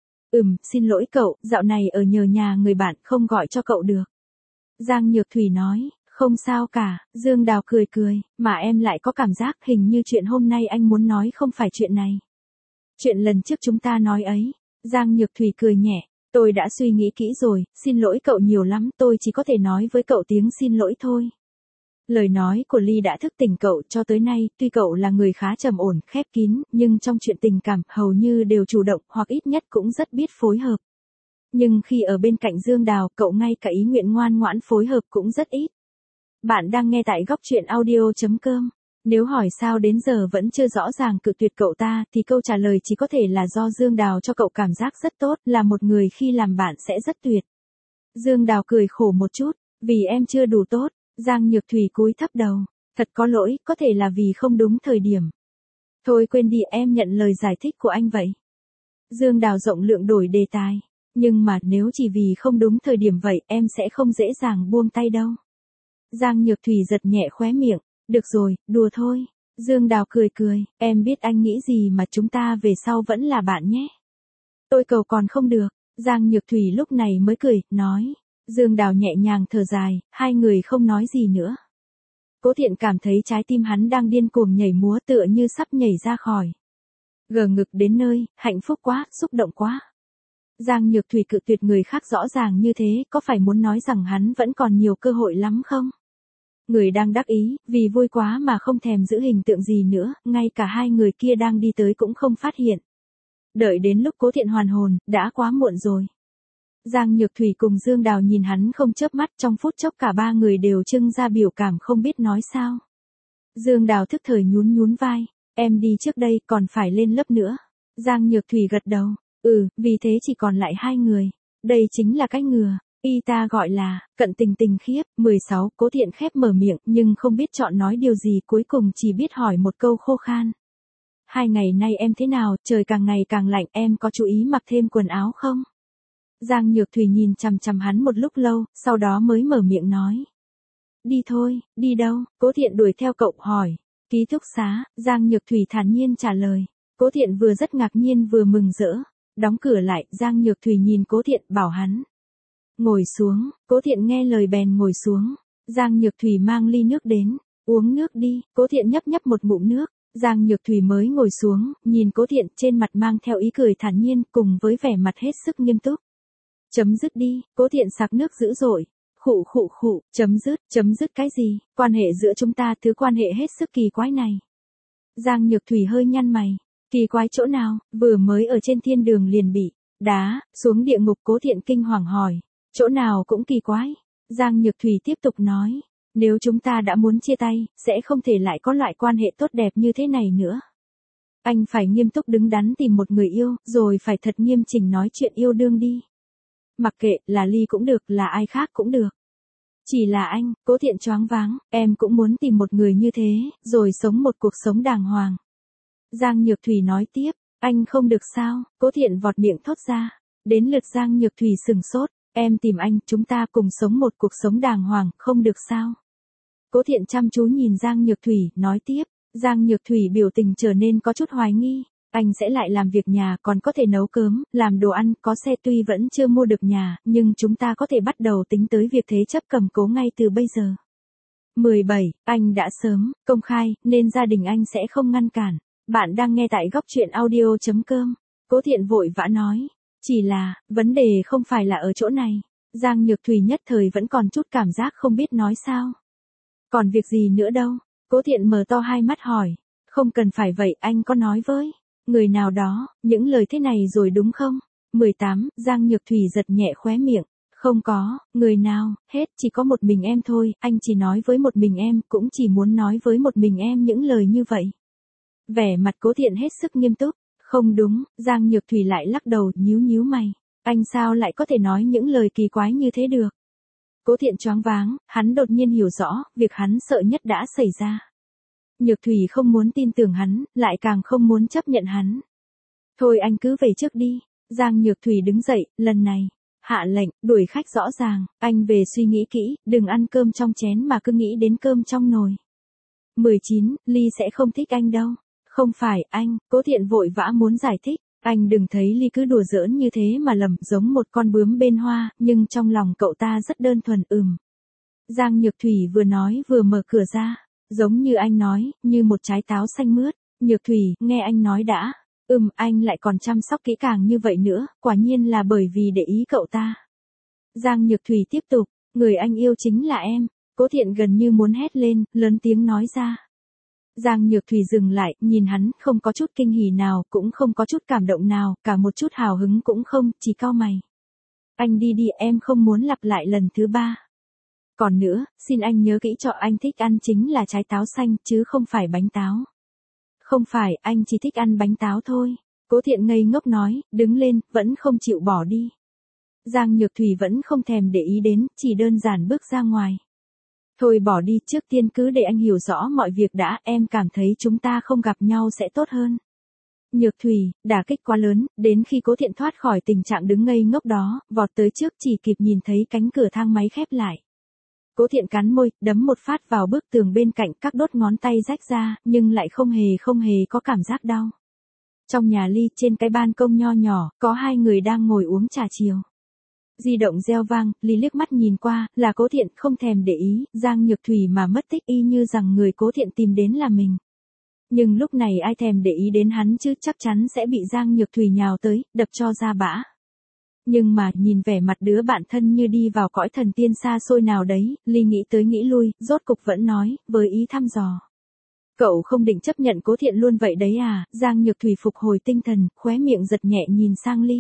Xin lỗi cậu, dạo này ở nhờ nhà người bạn, không gọi cho cậu được. Giang Nhược Thủy nói, không sao cả. Dương Đào cười cười, mà em lại có cảm giác hình như chuyện hôm nay anh muốn nói không phải chuyện này. Chuyện lần trước chúng ta nói ấy. Giang Nhược Thủy cười nhẹ, tôi đã suy nghĩ kỹ rồi, xin lỗi cậu nhiều lắm, tôi chỉ có thể nói với cậu tiếng xin lỗi thôi. Lời nói của Ly đã thức tỉnh cậu cho tới nay, tuy cậu là người khá trầm ổn, khép kín, nhưng trong chuyện tình cảm, hầu như đều chủ động, hoặc ít nhất cũng rất biết phối hợp. Nhưng khi ở bên cạnh Dương Đào, cậu ngay cả ý nguyện ngoan ngoãn phối hợp cũng rất ít. Bạn đang nghe tại góc truyện audio.com. Nếu hỏi sao đến giờ vẫn chưa rõ ràng cự tuyệt cậu ta, thì câu trả lời chỉ có thể là do Dương Đào cho cậu cảm giác rất tốt, là một người khi làm bạn sẽ rất tuyệt. Dương Đào cười khổ một chút, vì em chưa đủ tốt. Giang Nhược Thủy cúi thấp đầu, thật có lỗi, có thể là vì không đúng thời điểm. Thôi quên đi, em nhận lời giải thích của anh vậy. Dương Đào rộng lượng đổi đề tài, nhưng mà nếu chỉ vì không đúng thời điểm vậy, em sẽ không dễ dàng buông tay đâu. Giang Nhược Thủy giật nhẹ khóe miệng, được rồi, đùa thôi. Dương Đào cười cười, em biết anh nghĩ gì mà chúng ta về sau vẫn là bạn nhé. Tôi cầu còn không được. Giang Nhược Thủy lúc này mới cười, nói. Dương Đào nhẹ nhàng thở dài, hai người không nói gì nữa. Cố Thiện cảm thấy trái tim hắn đang điên cuồng nhảy múa tựa như sắp nhảy ra khỏi. Gờ ngực đến nơi, hạnh phúc quá, xúc động quá. Giang Nhược Thủy cự tuyệt người khác rõ ràng như thế, có phải muốn nói rằng hắn vẫn còn nhiều cơ hội lắm không? Người đang đắc ý, vì vui quá mà không thèm giữ hình tượng gì nữa, ngay cả hai người kia đang đi tới cũng không phát hiện. Đợi đến lúc Cố Thiện hoàn hồn, đã quá muộn rồi. Giang Nhược Thủy cùng Dương Đào nhìn hắn không chớp mắt, trong phút chốc cả ba người đều trưng ra biểu cảm không biết nói sao. Dương Đào thức thời nhún nhún vai, em đi trước đây, còn phải lên lớp nữa. Giang Nhược Thủy gật đầu, vì thế chỉ còn lại hai người. Đây chính là cách ngừa, y ta gọi là, cận tình tình khiếp. 16, Cố Thiện khép mở miệng, nhưng không biết chọn nói điều gì, cuối cùng chỉ biết hỏi một câu khô khan. 2 ngày nay em thế nào, trời càng ngày càng lạnh, em có chú ý mặc thêm quần áo không? Giang Nhược Thủy nhìn chằm chằm hắn một lúc lâu, sau đó mới mở miệng nói. Đi thôi, đi đâu? Cố Thiện đuổi theo cậu hỏi. Ký túc xá, Giang Nhược Thủy thản nhiên trả lời. Cố Thiện vừa rất ngạc nhiên vừa mừng rỡ. Đóng cửa lại, Giang Nhược Thủy nhìn Cố Thiện, bảo hắn. Ngồi xuống. Cố Thiện nghe lời bèn ngồi xuống. Giang Nhược Thủy mang ly nước đến. Uống nước đi. Cố Thiện nhấp nhấp một ngụm nước. Giang Nhược Thủy mới ngồi xuống, nhìn Cố Thiện, trên mặt mang theo ý cười thản nhiên, cùng với vẻ mặt hết sức nghiêm túc. Chấm dứt đi. Cố Thiện sặc nước dữ dội. Khụ, chấm dứt cái gì? Quan hệ giữa chúng ta, thứ quan hệ hết sức kỳ quái này. Giang Nhược Thủy hơi nhăn mày. Kỳ quái chỗ nào? Vừa mới ở trên thiên đường liền bị đá xuống địa ngục. Cố Thiện kinh hoàng hỏi. Chỗ nào cũng kỳ quái. Giang Nhược Thủy tiếp tục nói. Nếu chúng ta đã muốn chia tay, sẽ không thể lại có loại quan hệ tốt đẹp như thế này nữa. Anh phải nghiêm túc đứng đắn tìm một người yêu, rồi phải thật nghiêm chỉnh nói chuyện yêu đương đi. Mặc kệ, là Ly cũng được, là ai khác cũng được. Chỉ là anh. Cố Thiện choáng váng, em cũng muốn tìm một người như thế, rồi sống một cuộc sống đàng hoàng. Giang Nhược Thủy nói tiếp, anh không được sao? Cố Thiện vọt miệng thốt ra. Đến lượt Giang Nhược Thủy sừng sốt, em tìm anh, chúng ta cùng sống một cuộc sống đàng hoàng, không được sao? Cố Thiện chăm chú nhìn Giang Nhược Thủy, nói tiếp. Giang Nhược Thủy biểu tình trở nên có chút hoài nghi. Anh sẽ lại làm việc nhà, còn có thể nấu cơm, làm đồ ăn, có xe, tuy vẫn chưa mua được nhà, nhưng chúng ta có thể bắt đầu tính tới việc thế chấp cầm cố ngay từ bây giờ. 17. Anh đã sớm công khai, nên gia đình anh sẽ không ngăn cản. Bạn đang nghe tại góc truyện audio.com. Cố Thiện vội vã nói. Chỉ là, vấn đề không phải là ở chỗ này. Giang Nhược Thủy nhất thời vẫn còn chút cảm giác không biết nói sao. Còn việc gì nữa đâu? Cố Thiện mở to hai mắt hỏi. Không cần phải vậy, anh có nói với người nào đó, những lời thế này rồi đúng không? 18, Giang Nhược Thủy giật nhẹ khóe miệng. Không có, người nào, hết, chỉ có một mình em thôi, anh chỉ nói với một mình em, cũng chỉ muốn nói với một mình em những lời như vậy. Vẻ mặt Cố Thiện hết sức nghiêm túc. Không đúng, Giang Nhược Thủy lại lắc đầu, nhíu mày. Anh sao lại có thể nói những lời kỳ quái như thế được? Cố Thiện choáng váng, hắn đột nhiên hiểu rõ, việc hắn sợ nhất đã xảy ra. Nhược Thủy không muốn tin tưởng hắn, lại càng không muốn chấp nhận hắn. Thôi anh cứ về trước đi. Giang Nhược Thủy đứng dậy, lần này. Hạ lệnh, đuổi khách rõ ràng, anh về suy nghĩ kỹ, đừng ăn cơm trong chén mà cứ nghĩ đến cơm trong nồi. 19, Ly sẽ không thích anh đâu. Không phải anh, Cố Thiện vội vã muốn giải thích. Anh đừng thấy Ly cứ đùa giỡn như thế mà lầm giống một con bướm bên hoa, nhưng trong lòng cậu ta rất đơn thuần. Giang Nhược Thủy vừa nói vừa mở cửa ra. Giống như anh nói, như một trái táo xanh mướt. Nhược Thủy, nghe anh nói đã. Anh lại còn chăm sóc kỹ càng như vậy nữa, quả nhiên là bởi vì để ý cậu ta. Giang Nhược Thủy tiếp tục, người anh yêu chính là em. Cố Thiện gần như muốn hét lên, lớn tiếng nói ra. Giang Nhược Thủy dừng lại, nhìn hắn, không có chút kinh hỉ nào, cũng không có chút cảm động nào, cả một chút hào hứng cũng không, chỉ cau mày. Anh đi đi, em không muốn lặp lại lần thứ 3. Còn nữa, xin anh nhớ kỹ cho anh thích ăn chính là trái táo xanh, chứ không phải bánh táo. Không phải, anh chỉ thích ăn bánh táo thôi. Cố Thiện ngây ngốc nói, đứng lên, vẫn không chịu bỏ đi. Giang Nhược Thủy vẫn không thèm để ý đến, chỉ đơn giản bước ra ngoài. Thôi bỏ đi, trước tiên cứ để anh hiểu rõ mọi việc đã, em cảm thấy chúng ta không gặp nhau sẽ tốt hơn. Nhược Thủy, đả kích quá lớn, đến khi Cố Thiện thoát khỏi tình trạng đứng ngây ngốc đó, vọt tới trước chỉ kịp nhìn thấy cánh cửa thang máy khép lại. Cố Thiện cắn môi, đấm một phát vào bức tường bên cạnh, các đốt ngón tay rách ra, nhưng lại không hề có cảm giác đau. Trong nhà Ly, trên cái ban công nho nhỏ, có 2 người đang ngồi uống trà chiều. Di động reo vang, Ly liếc mắt nhìn qua, là Cố Thiện, không thèm để ý, Giang Nhược Thủy mà mất tích y như rằng người Cố Thiện tìm đến là mình. Nhưng lúc này ai thèm để ý đến hắn chứ, chắc chắn sẽ bị Giang Nhược Thủy nhào tới, đập cho ra bã. Nhưng mà, nhìn vẻ mặt đứa bạn thân như đi vào cõi thần tiên xa xôi nào đấy, Ly nghĩ tới nghĩ lui, rốt cục vẫn nói, với ý thăm dò. Cậu không định chấp nhận Cố Thiện luôn vậy đấy à? Giang Nhược Thủy phục hồi tinh thần, khóe miệng giật nhẹ nhìn sang Ly.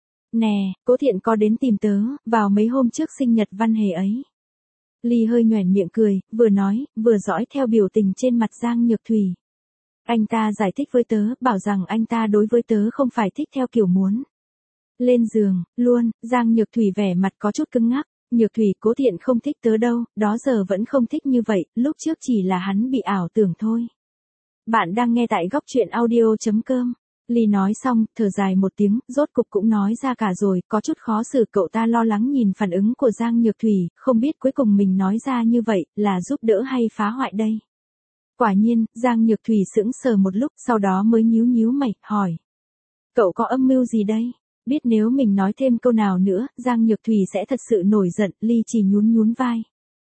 Nè, Cố Thiện có đến tìm tớ, vào mấy hôm trước sinh nhật Văn Hề ấy. Ly hơi nhoẻn miệng cười, vừa nói, vừa dõi theo biểu tình trên mặt Giang Nhược Thủy. Anh ta giải thích với tớ, bảo rằng anh ta đối với tớ không phải thích theo kiểu muốn lên giường, luôn. Giang Nhược Thủy vẻ mặt có chút cứng ngắc. Nhược Thủy, Cố Thiện không thích tớ đâu, đó giờ vẫn không thích như vậy, lúc trước chỉ là hắn bị ảo tưởng thôi. Bạn đang nghe tại góc truyện audio.com. Ly nói xong, thở dài một tiếng, rốt cục cũng nói ra cả rồi, có chút khó xử. Cậu ta lo lắng nhìn phản ứng của Giang Nhược Thủy, không biết cuối cùng mình nói ra như vậy, là giúp đỡ hay phá hoại đây. Quả nhiên, Giang Nhược Thủy sững sờ một lúc, sau đó mới nhíu mày, hỏi. Cậu có âm mưu gì đây? Biết nếu mình nói thêm câu nào nữa, Giang Nhược Thủy sẽ thật sự nổi giận, Ly chỉ nhún vai.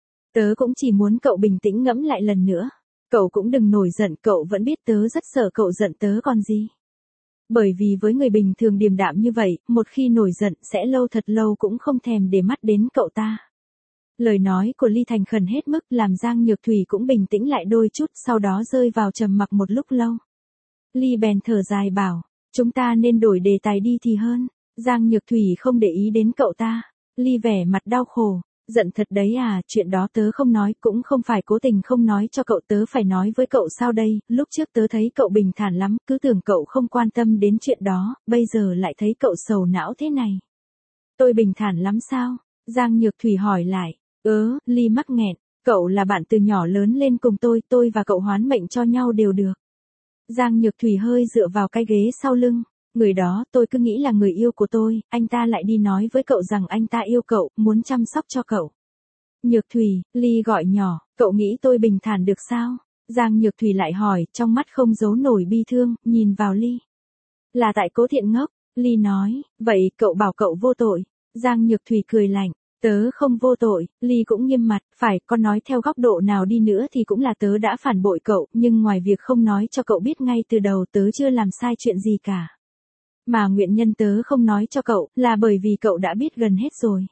Tớ cũng chỉ muốn cậu bình tĩnh ngẫm lại lần nữa. Cậu cũng đừng nổi giận, cậu vẫn biết tớ rất sợ cậu giận tớ còn gì. Bởi vì với người bình thường điềm đạm như vậy, một khi nổi giận sẽ lâu thật lâu cũng không thèm để mắt đến cậu ta. Lời nói của Ly thành khẩn hết mức làm Giang Nhược Thủy cũng bình tĩnh lại đôi chút, sau đó rơi vào trầm mặc một lúc lâu. Ly bèn thở dài bảo, chúng ta nên đổi đề tài đi thì hơn. Giang Nhược Thủy không để ý đến cậu ta. Ly vẻ mặt đau khổ. Giận thật đấy à, chuyện đó tớ không nói, cũng không phải cố tình không nói cho cậu, tớ phải nói với cậu sao đây, lúc trước tớ thấy cậu bình thản lắm, cứ tưởng cậu không quan tâm đến chuyện đó, bây giờ lại thấy cậu sầu não thế này. Tôi bình thản lắm sao? Giang Nhược Thủy hỏi lại. Ly mắc nghẹn, cậu là bạn từ nhỏ lớn lên cùng tôi và cậu hoán mệnh cho nhau đều được. Giang Nhược Thủy hơi dựa vào cái ghế sau lưng. Người đó tôi cứ nghĩ là người yêu của tôi, anh ta lại đi nói với cậu rằng anh ta yêu cậu, muốn chăm sóc cho cậu. Nhược Thủy, Ly gọi nhỏ, cậu nghĩ tôi bình thản được sao? Giang Nhược Thủy lại hỏi, trong mắt không giấu nổi bi thương, nhìn vào Ly. Là tại Cố Thiện ngốc, Ly nói, vậy cậu bảo cậu vô tội. Giang Nhược Thủy cười lạnh, tớ không vô tội. Ly cũng nghiêm mặt, phải, con nói theo góc độ nào đi nữa thì cũng là tớ đã phản bội cậu, nhưng ngoài việc không nói cho cậu biết ngay từ đầu, tớ chưa làm sai chuyện gì cả. Mà nguyên nhân tớ không nói cho cậu, là bởi vì cậu đã biết gần hết rồi.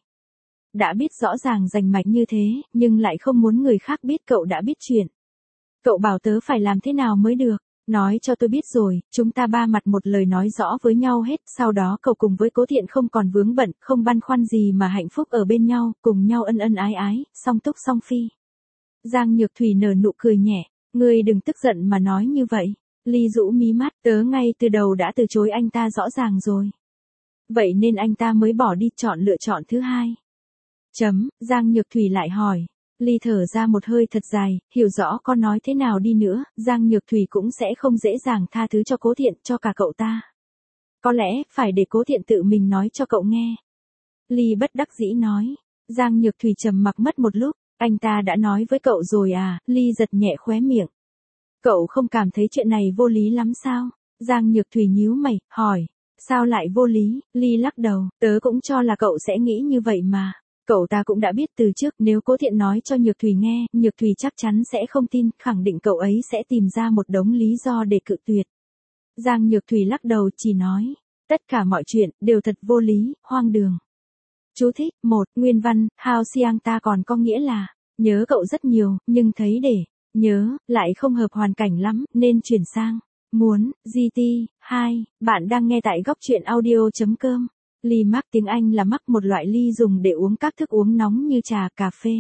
Đã biết rõ ràng rành mạch như thế, nhưng lại không muốn người khác biết cậu đã biết chuyện. Cậu bảo tớ phải làm thế nào mới được, nói cho tôi biết rồi, chúng ta ba mặt một lời nói rõ với nhau hết, sau đó cậu cùng với Cố Thiện không còn vướng bận, không băn khoăn gì mà hạnh phúc ở bên nhau, cùng nhau ân ân ái ái, song túc song phi. Giang Nhược Thủy nở nụ cười nhẹ, ngươi đừng tức giận mà nói như vậy. Ly rũ mí mắt, tớ ngay từ đầu đã từ chối anh ta rõ ràng rồi. Vậy nên anh ta mới bỏ đi lựa chọn thứ hai. Giang Nhược Thủy lại hỏi, Ly thở ra một hơi thật dài, hiểu rõ có nói thế nào đi nữa, Giang Nhược Thủy cũng sẽ không dễ dàng tha thứ cho Cố Thiện, cho cả cậu ta. Có lẽ, phải để Cố Thiện tự mình nói cho cậu nghe. Ly bất đắc dĩ nói. Giang Nhược Thủy trầm mặc mất một lúc, anh ta đã nói với cậu rồi à, Ly giật nhẹ khóe miệng. Cậu không cảm thấy chuyện này vô lý lắm sao? Giang Nhược Thủy nhíu mày, hỏi. Sao lại vô lý? Ly lắc đầu, tớ cũng cho là cậu sẽ nghĩ như vậy mà. Cậu ta cũng đã biết từ trước, nếu Cố Thiện nói cho Nhược Thủy nghe, Nhược Thủy chắc chắn sẽ không tin, khẳng định cậu ấy sẽ tìm ra một đống lý do để cự tuyệt. Giang Nhược Thủy lắc đầu chỉ nói, tất cả mọi chuyện, đều thật vô lý, hoang đường. Chú thích, 1, nguyên văn, Hao Xiang ta còn có nghĩa là, nhớ cậu rất nhiều, nhưng thấy để, nhớ, lại không hợp hoàn cảnh lắm, nên chuyển sang, muốn, GT, 2, bạn đang nghe tại góc truyện audio.com. Ly mắc tiếng Anh là mắc một loại ly dùng để uống các thức uống nóng như trà, cà phê.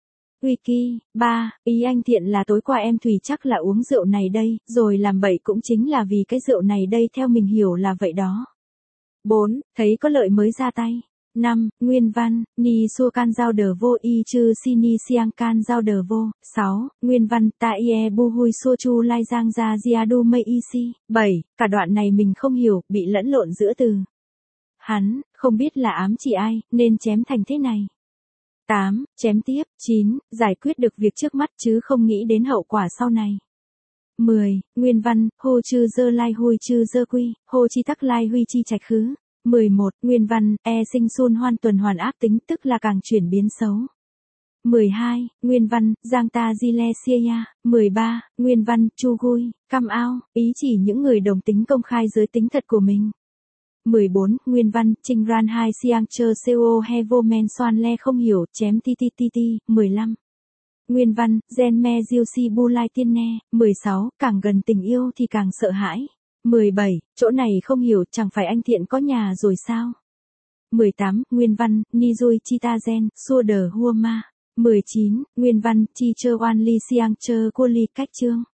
Wiki, 3, ý anh Thiện là tối qua em Thùy chắc là uống rượu này đây, rồi làm bậy cũng chính là vì cái rượu này đây theo mình hiểu là vậy đó. 4, thấy có lợi mới ra tay. 5, nguyên văn, ni xua can giao đờ vô y chư si ni siang can giao đờ vô. 6, nguyên văn, ta ie bu hui xua chu lai giang ra gia du mây y si. 7, cả đoạn này mình không hiểu, bị lẫn lộn giữa từ. Hắn, không biết là ám chỉ ai, nên chém thành thế này. 8, chém tiếp. 9, giải quyết được việc trước mắt chứ không nghĩ đến hậu quả sau này. 10, nguyên văn, hô chư dơ lai hui chư dơ quy, hô chi tắc lai huy chi trạch khứ. 11, nguyên văn, sinh sun hoan tuần hoàn ác tính tức là càng chuyển biến xấu. 12, nguyên văn, giang ta di le sia ya. 13, nguyên văn, chu gui, cam ao, ý chỉ những người đồng tính công khai giới tính thật của mình. 14, nguyên văn, Trinh Ran hai siang chơ seo he vô men soan le không hiểu, chém ti ti ti ti. 15. Nguyên văn, gen me diêu si bu lai tiên ne. 16, càng gần tình yêu thì càng sợ hãi. 17, chỗ này không hiểu, chẳng phải anh Thiện có nhà rồi sao? 18, nguyên văn, ni dui chi ta gen, xua đờ hua ma. 19, nguyên văn, chi chơ oan li siang chơ cô li cách chương.